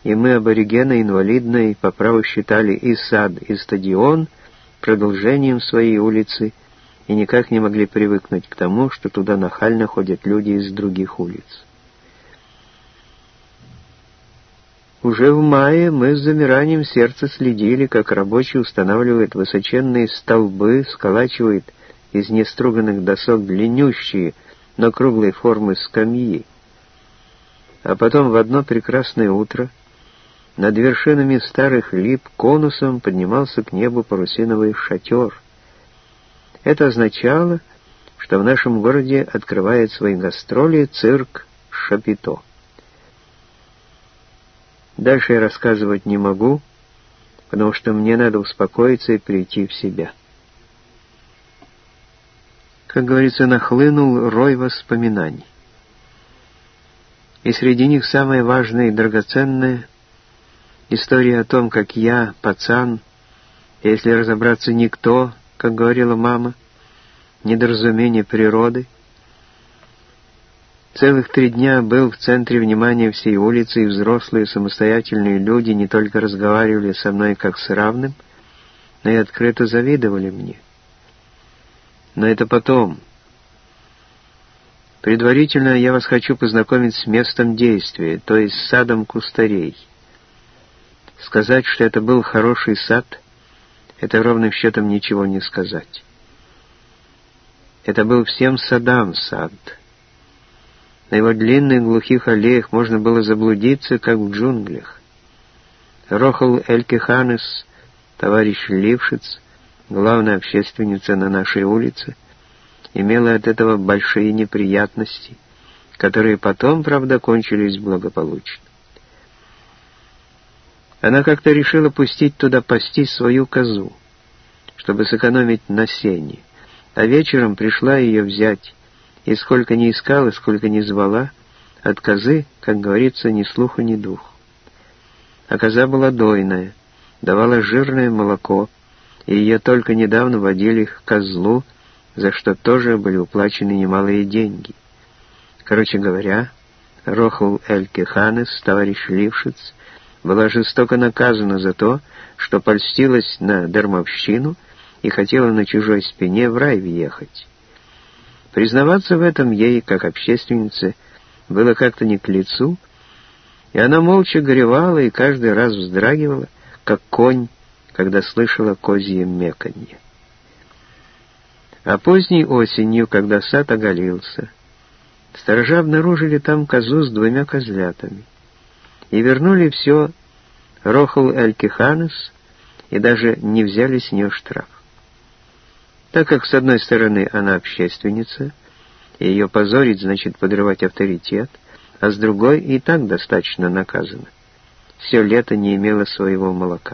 и мы, аборигены инвалидной, по праву считали и сад, и стадион продолжением своей улицы, и никак не могли привыкнуть к тому, что туда нахально ходят люди из других улиц. Уже в мае мы с замиранием сердца следили, как рабочие устанавливают высоченные столбы, сколачивают из неструганных досок длиннющие, но круглой формы скамьи. А потом в одно прекрасное утро над вершинами старых лип конусом поднимался к небу парусиновый шатер. Это означало, что в нашем городе открывает свои гастроли цирк «Шапито». Дальше я рассказывать не могу, потому что мне надо успокоиться и прийти в себя. Как говорится, нахлынул рой воспоминаний. И среди них самое важное и драгоценное — история о том, как я, пацан, если разобраться никто, как говорила мама, недоразумение природы, целых 3 дня был в центре внимания всей улицы, и взрослые самостоятельные люди не только разговаривали со мной как с равным, но и открыто завидовали мне. Но это потом. Предварительно я вас хочу познакомить с местом действия, то есть с садом кустарей. Сказать, что это был хороший сад, это ровным счетом ничего не сказать. Это был всем садам сад. На его длинных глухих аллеях можно было заблудиться, как в джунглях. Рохл Элькиханес, товарищ Лившиц, главная общественница на нашей улице, имела от этого большие неприятности, которые потом, правда, кончились благополучно. Она как-то решила пустить туда пастись свою козу, чтобы сэкономить на сене, а вечером пришла ее взять, и сколько ни искала, сколько ни звала, от козы, как говорится, ни слуху, ни духу. А коза была дойная, давала жирное молоко, и ее только недавно водили к козлу, за что тоже были уплачены немалые деньги. Короче говоря, Рохл Элькиханес, товарищ Лившиц, была жестоко наказана за то, что польстилась на дармовщину и хотела на чужой спине в рай въехать. Признаваться в этом ей, как общественнице, было как-то не к лицу, и она молча горевала и каждый раз вздрагивала, как конь, когда слышала козье меканье. А поздней осенью, когда сад оголился, сторожа обнаружили там козу с 2 козлятами и вернули все Рохл Элькиханес и даже не взяли с нее штраф. Так как, с одной стороны, она общественница, и ее позорить значит подрывать авторитет, а с другой и так достаточно наказана. Все лето не имела своего молока.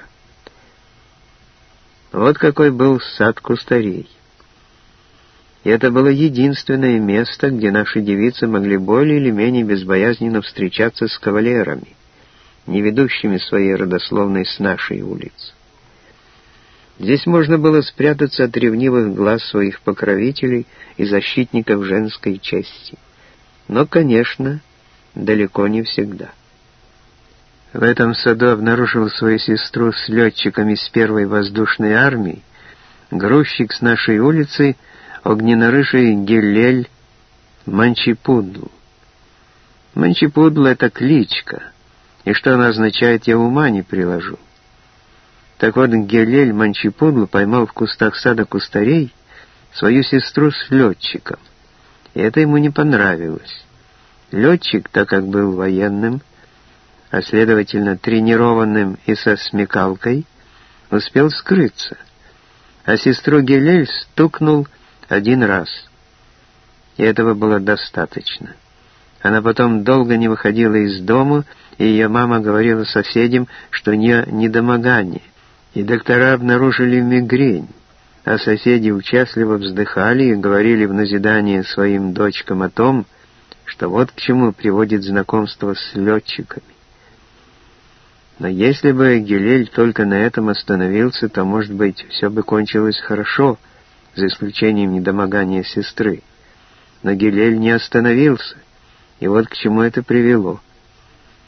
Вот какой был сад кустарей. И это было единственное место, где наши девицы могли более или менее безбоязненно встречаться с кавалерами, не ведущими своей родословной с нашей улицы. Здесь можно было спрятаться от ревнивых глаз своих покровителей и защитников женской чести. Но, конечно, далеко не всегда. В этом саду обнаружил свою сестру с летчиками с 1-й воздушной армии грузчик с нашей улицы, огненно-рыжий Гелель Манчипудл. Манчипудл — это кличка, и что она означает, я ума не приложу. Так вот, Гелель Манчипудл поймал в кустах сада кустарей свою сестру с летчиком, и это ему не понравилось. Летчик, так как был военным, а следовательно тренированным и со смекалкой, успел скрыться, а сестру Гелель стукнул 1 раз. И этого было достаточно. Она потом долго не выходила из дома, и ее мама говорила соседям, что у нее недомогание, и доктора обнаружили мигрень, а соседи участливо вздыхали и говорили в назидание своим дочкам о том, что вот к чему приводит знакомство с летчиками. Но если бы Гелель только на этом остановился, то, может быть, все бы кончилось хорошо, за исключением недомогания сестры. Но Гелель не остановился, и вот к чему это привело.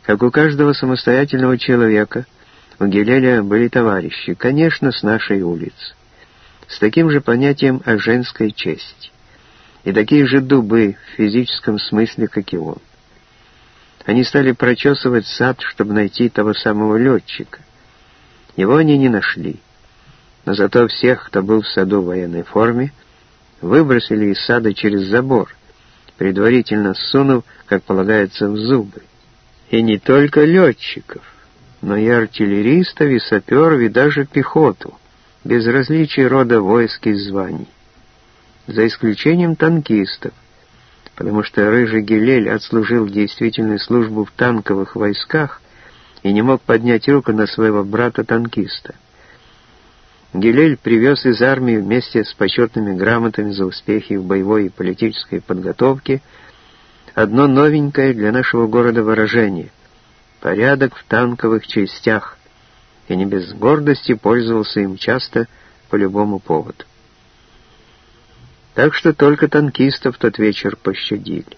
Как у каждого самостоятельного человека, у Гилеля были товарищи, конечно, с нашей улицы, с таким же понятием о женской чести, и такие же дубы в физическом смысле, как и он. Они стали прочесывать сад, чтобы найти того самого летчика. Его они не нашли, но зато всех, кто был в саду в военной форме, выбросили из сада через забор, предварительно сунув, как полагается, в зубы. И не только летчиков, но и артиллеристов, и саперов, и даже пехоту, без различия рода войск и званий. За исключением танкистов, потому что рыжий Гилель отслужил действительную службу в танковых войсках и не мог поднять руку на своего брата-танкиста. Гилель привез из армии вместе с почетными грамотами за успехи в боевой и политической подготовке одно новенькое для нашего города выражение — порядок в танковых частях, и не без гордости пользовался им часто по любому поводу. Так что только танкистов тот вечер пощадили.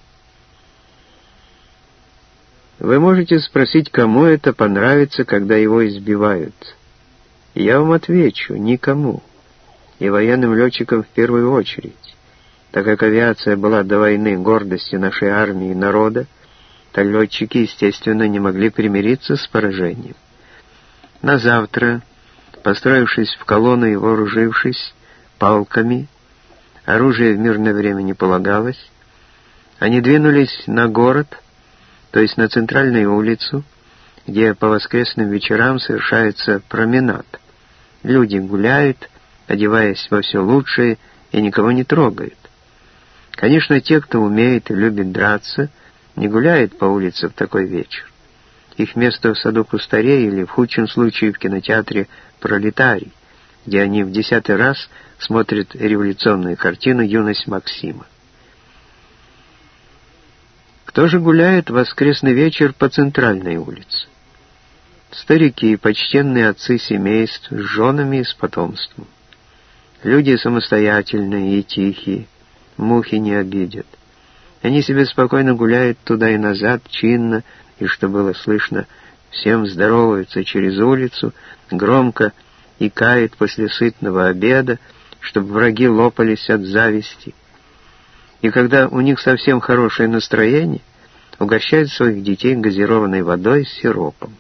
Вы можете спросить, кому это понравится, когда его избивают. Я вам отвечу: никому. И военным летчикам в первую очередь. Так как авиация была до войны гордостью нашей армии и народа, то летчики, естественно, не могли примириться с поражением. На завтра, построившись в колонну и вооружившись палками, оружие в мирное время не полагалось, они двинулись на город, то есть на центральную улицу, где по воскресным вечерам совершается променад. Люди гуляют, одеваясь во все лучшее, и никого не трогают. Конечно, те, кто умеет и любит драться, не гуляют по улице в такой вечер. Их место в саду кустарей или, в худшем случае, в кинотеатре «Пролетарий», где они в 10-й раз смотрят революционную картину «Юность Максима». Кто же гуляет в воскресный вечер по центральной улице? Старики и почтенные отцы семейств с женами и с потомством. Люди самостоятельные и тихие, мухи не обидят. Они себе спокойно гуляют туда и назад, чинно, и, что было слышно, всем здороваются через улицу, громко икают после сытного обеда, чтобы враги лопались от зависти. И когда у них совсем хорошее настроение, угощают своих детей газированной водой с сиропом.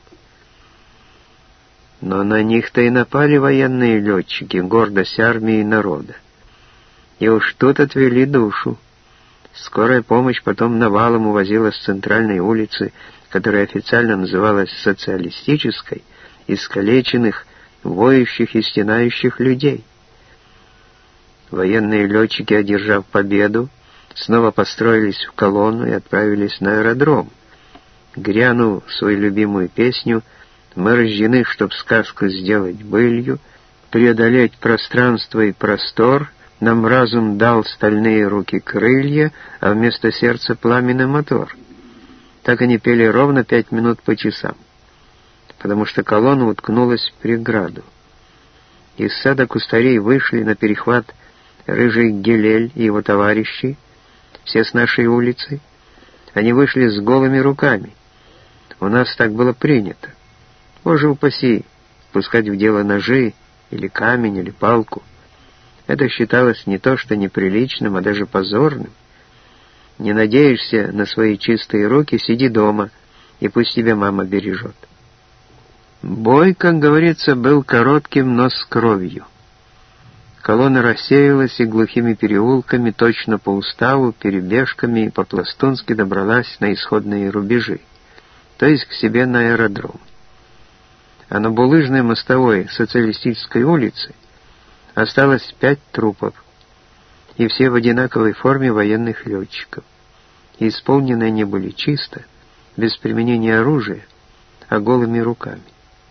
Но на них-то и напали военные летчики, гордость армии и народа. И уж тут отвели душу. Скорая помощь потом навалом увозила с центральной улицы, которая официально называлась социалистической, искалеченных, воющих и стенающих людей. Военные летчики, одержав победу, снова построились в колонну и отправились на аэродром. Грянув свою любимую песню «Мы рождены, чтоб сказку сделать былью, преодолеть пространство и простор, нам разум дал стальные руки крылья, а вместо сердца пламенный мотор». Так они пели ровно 5 минут по часам, потому что колонна уткнулась в преграду. Из сада кустарей вышли на перехват рыжий Гилель и его товарищи, все с нашей улицы. Они вышли с голыми руками. У нас так было принято. Боже упаси, пускать в дело ножи, или камень, или палку. Это считалось не то что неприличным, а даже позорным. Не надеешься на свои чистые руки, сиди дома, и пусть тебя мама бережет. Бой, как говорится, был коротким, но с кровью. Колонна рассеялась и глухими переулками, точно по уставу, перебежками и по-пластунски добралась на исходные рубежи, то есть к себе на аэродром. А на булыжной мостовой социалистической улице осталось 5 трупов, и все в одинаковой форме военных летчиков. И исполнены они были чисто, без применения оружия, а голыми руками.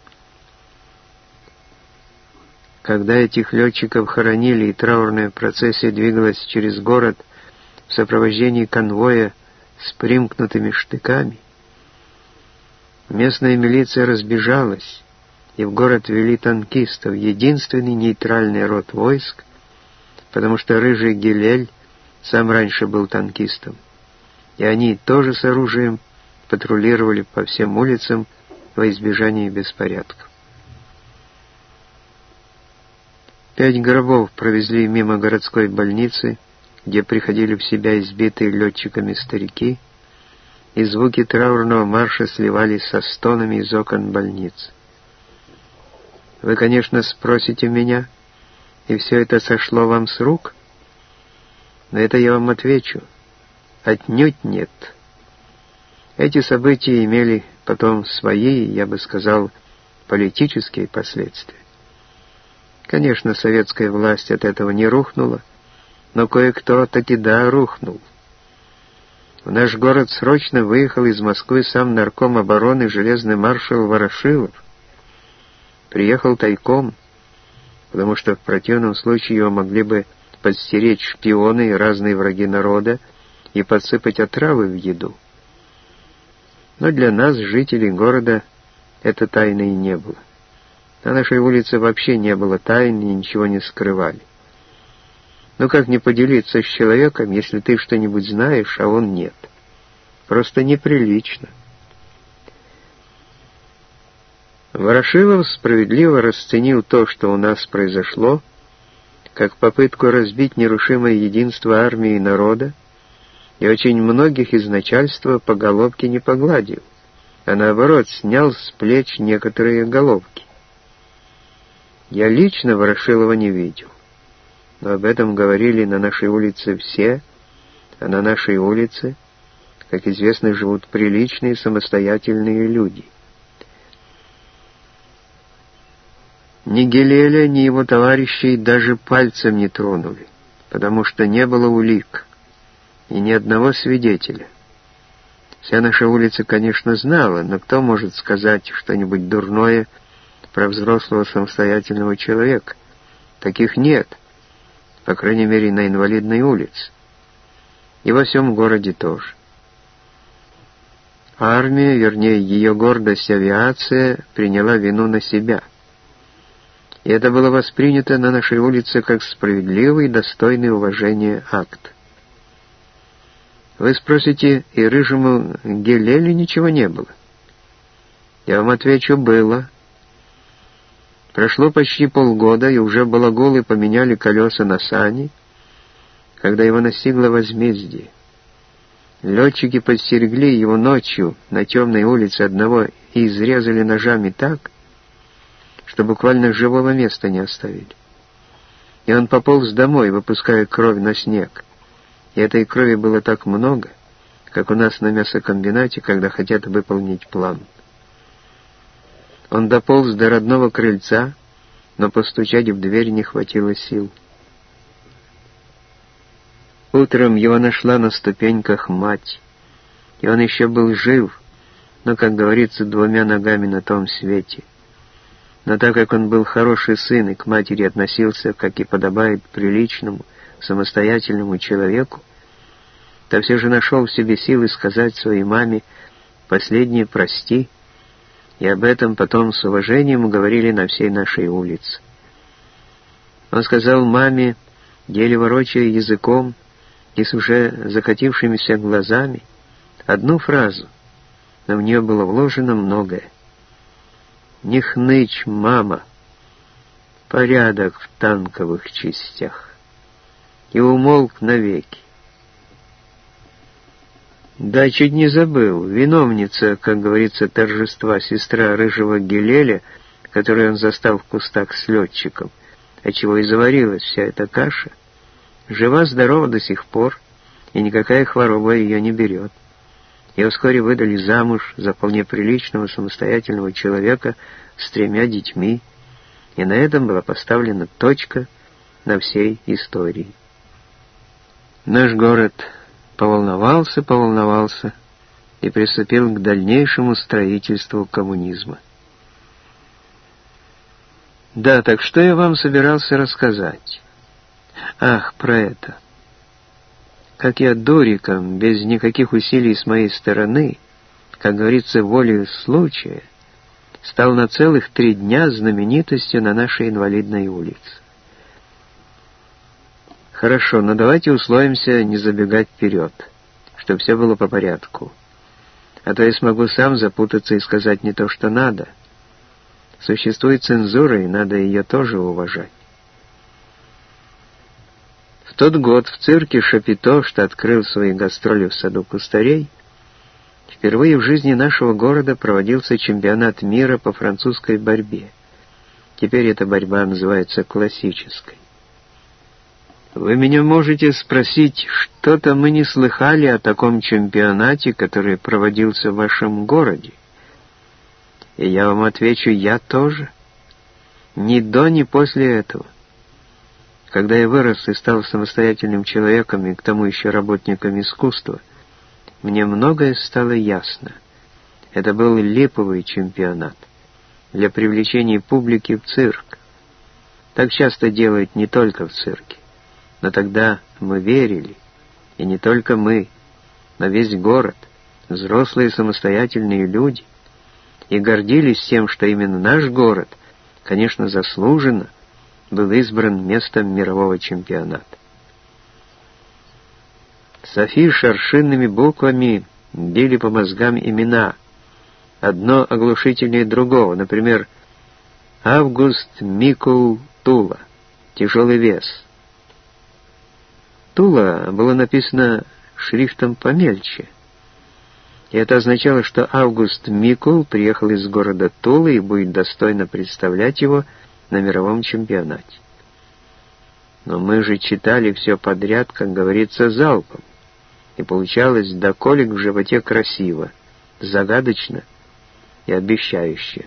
Когда этих летчиков хоронили и траурная процессия двигалась через город в сопровождении конвоя с примкнутыми штыками, местная милиция разбежалась, и в город вели танкистов, единственный нейтральный род войск, потому что рыжий Гилель сам раньше был танкистом, и они тоже с оружием патрулировали по всем улицам во избежание беспорядков. 5 гробов провезли мимо городской больницы, где приходили в себя избитые летчиками старики, и звуки траурного марша сливались со стонами из окон больниц. Вы, конечно, спросите меня, и все это сошло вам с рук? На это я вам отвечу: отнюдь нет. Эти события имели потом свои, я бы сказал, политические последствия. Конечно, советская власть от этого не рухнула, но кое-кто таки да рухнул. В наш город срочно выехал из Москвы сам нарком обороны железный маршал Ворошилов. Приехал тайком, потому что в противном случае его могли бы подстеречь шпионы и разные враги народа и подсыпать отравы в еду. Но для нас, жителей города, это тайной не было. На нашей улице вообще не было тайн и ничего не скрывали. Но как не поделиться с человеком, если ты что-нибудь знаешь, а он нет? Просто неприлично. Ворошилов справедливо расценил то, что у нас произошло, как попытку разбить нерушимое единство армии и народа, и очень многих из начальства по головке не погладил, а наоборот снял с плеч некоторые головки. Я лично Ворошилова не видел, но об этом говорили на нашей улице все, а на нашей улице, как известно, живут приличные самостоятельные люди. Ни Гелеля, ни его товарищей даже пальцем не тронули, потому что не было улик и ни одного свидетеля. Вся наша улица, конечно, знала, но кто может сказать что-нибудь дурное про взрослого самостоятельного человека? Таких нет, по крайней мере, на Инвалидной улице. И во всем городе тоже. Армия, вернее, ее гордость авиация, приняла вину на себя. И это было воспринято на нашей улице как справедливый и достойный уважения акт. Вы спросите, и рыжему Гелелю ничего не было? Я вам отвечу: было. Прошло почти полгода, и уже балагулы поменяли колеса на сани, когда его настигло возмездие. Летчики подстерегли его ночью на темной улице одного и изрезали ножами так, что буквально живого места не оставили. И он пополз домой, выпуская кровь на снег. И этой крови было так много, как у нас на мясокомбинате, когда хотят выполнить план. Он дополз до родного крыльца, но постучать в дверь не хватило сил. Утром его нашла на ступеньках мать, и он еще был жив, но, как говорится, 2 ногами на том свете. Но так как он был хороший сын и к матери относился, как и подобает приличному, самостоятельному человеку, то все же нашел в себе силы сказать своей маме последнее «прости», и об этом потом с уважением говорили на всей нашей улице. Он сказал маме, еле ворочая языком и с уже закатившимися глазами, одну фразу, но в нее было вложено многое. «Не хнычь, мама, порядок в танковых частях», и умолк навеки. Да, чуть не забыл. Виновница, как говорится, торжества, сестра рыжего Гелеля, которую он застал в кустах с летчиком, отчего и заварилась вся эта каша, жива-здорова до сих пор, и никакая хвороба ее не берет. Ее вскоре выдали замуж за вполне приличного самостоятельного человека с 3 детьми, и на этом была поставлена точка на всей истории. Наш город поволновался и приступил к дальнейшему строительству коммунизма. Да, так что я вам собирался рассказать? Ах, про это. Как я дуриком, без никаких усилий с моей стороны, как говорится, волею случая, стал на целых 3 дня знаменитостью на нашей Инвалидной улице. Хорошо, но давайте условимся не забегать вперед, чтобы все было по порядку. а то я смогу сам запутаться и сказать не то, что надо. Существует цензура, и надо ее тоже уважать. В тот год в цирке Шапито, что открыл свои гастроли в саду кустарей, впервые в жизни нашего города проводился чемпионат мира по французской борьбе. Теперь эта борьба называется классической. Вы меня можете спросить, что-то мы не слыхали о таком чемпионате, который проводился в вашем городе. И я вам отвечу, я тоже. Ни до, ни после этого. Когда я вырос и стал самостоятельным человеком и к тому еще работником искусства, мне многое стало ясно. Это был липовый чемпионат для привлечения публики в цирк. Так часто делают не только в цирке. Но тогда мы верили, и не только мы, но весь город, взрослые самостоятельные люди, и гордились тем, что именно наш город, конечно, заслуженно, был избран местом мирового чемпионата. Софи шаршинными буквами били по мозгам имена, одно оглушительнее другого, например, Август Микул Тула, тяжелый вес. Тула было написано шрифтом помельче, и это означало, что Август Микул приехал из города Тула и будет достойно представлять его на мировом чемпионате. Но мы же читали все подряд, как говорится, залпом, и получалось до колик в животе красиво, загадочно и обещающе.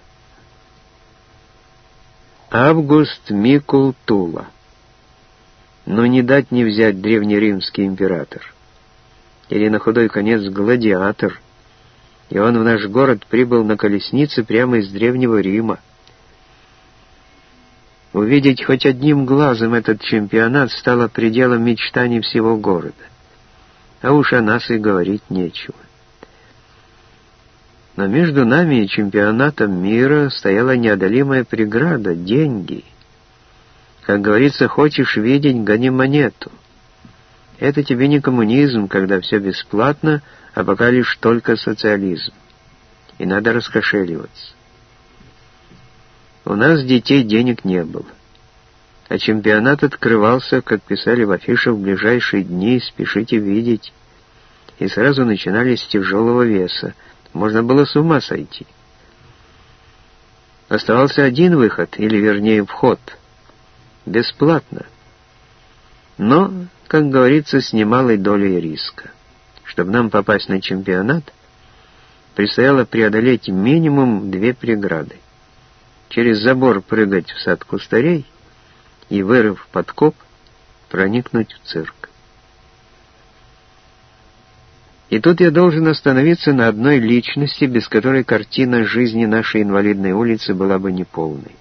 Август Микул Тула. Но не дать не взять древнеримский император. Или на худой конец гладиатор. И он в наш город прибыл на колеснице прямо из Древнего Рима. Увидеть хоть одним глазом этот чемпионат стало пределом мечтаний всего города. А уж о нас и говорить нечего. Но между нами и чемпионатом мира стояла неодолимая преграда — деньги. Как говорится, хочешь видеть — гони монету. Это тебе не коммунизм, когда все бесплатно, а пока лишь только социализм. И надо раскошеливаться. У нас, детей, денег не было. А чемпионат открывался, как писали в афишах, в ближайшие дни, спешите видеть. И сразу начинали с тяжелого веса. Можно было с ума сойти. Оставался один выход, или вернее вход. Бесплатно. Но, как говорится, с немалой долей риска. Чтобы нам попасть на чемпионат, предстояло преодолеть минимум 2 преграды. Через забор прыгать в сад кустарей и, вырыв подкоп, проникнуть в цирк. И тут я должен остановиться на одной личности, без которой картина жизни нашей инвалидной улицы была бы неполной.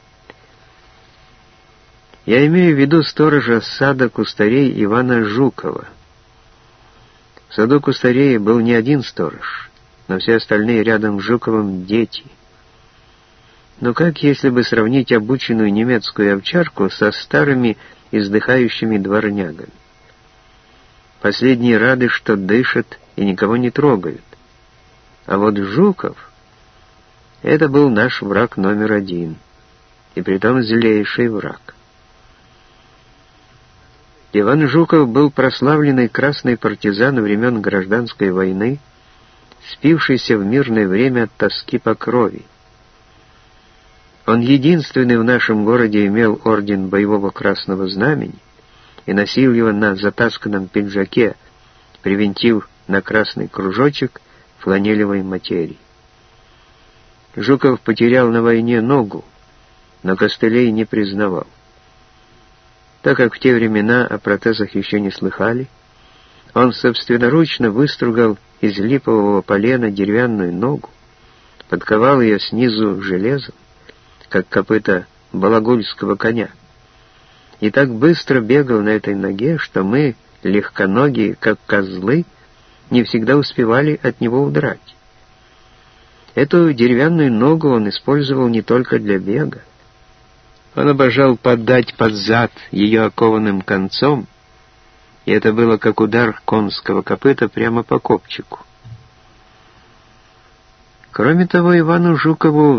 Я имею в виду сторожа сада кустарей Ивана Жукова. В саду кустарей был не один сторож, но все остальные рядом с Жуковым дети. Но как если бы сравнить обученную немецкую овчарку со старыми издыхающими дворнягами? Последние рады, что дышат и никого не трогают. А вот Жуков — это был наш враг номер 1, и притом злейший враг. Иван Жуков был прославленный красный партизан времен Гражданской войны, спившийся в мирное время от тоски по крови. Он единственный в нашем городе имел орден боевого красного знамени и носил его на затасканном пиджаке, привинтив на красный кружочек фланелевой материи. Жуков потерял на войне ногу, но костылей не признавал. Так как в те времена о протезах еще не слыхали, он собственноручно выстругал из липового полена деревянную ногу, подковал ее снизу железом, как копыта балагульского коня, и так быстро бегал на этой ноге, что мы, легконогие, как козлы, не всегда успевали от него удрать. Эту деревянную ногу он использовал не только для бега. Он обожал подать под зад ее окованным концом, и это было как удар конского копыта прямо по копчику. Кроме того, Ивану Жукову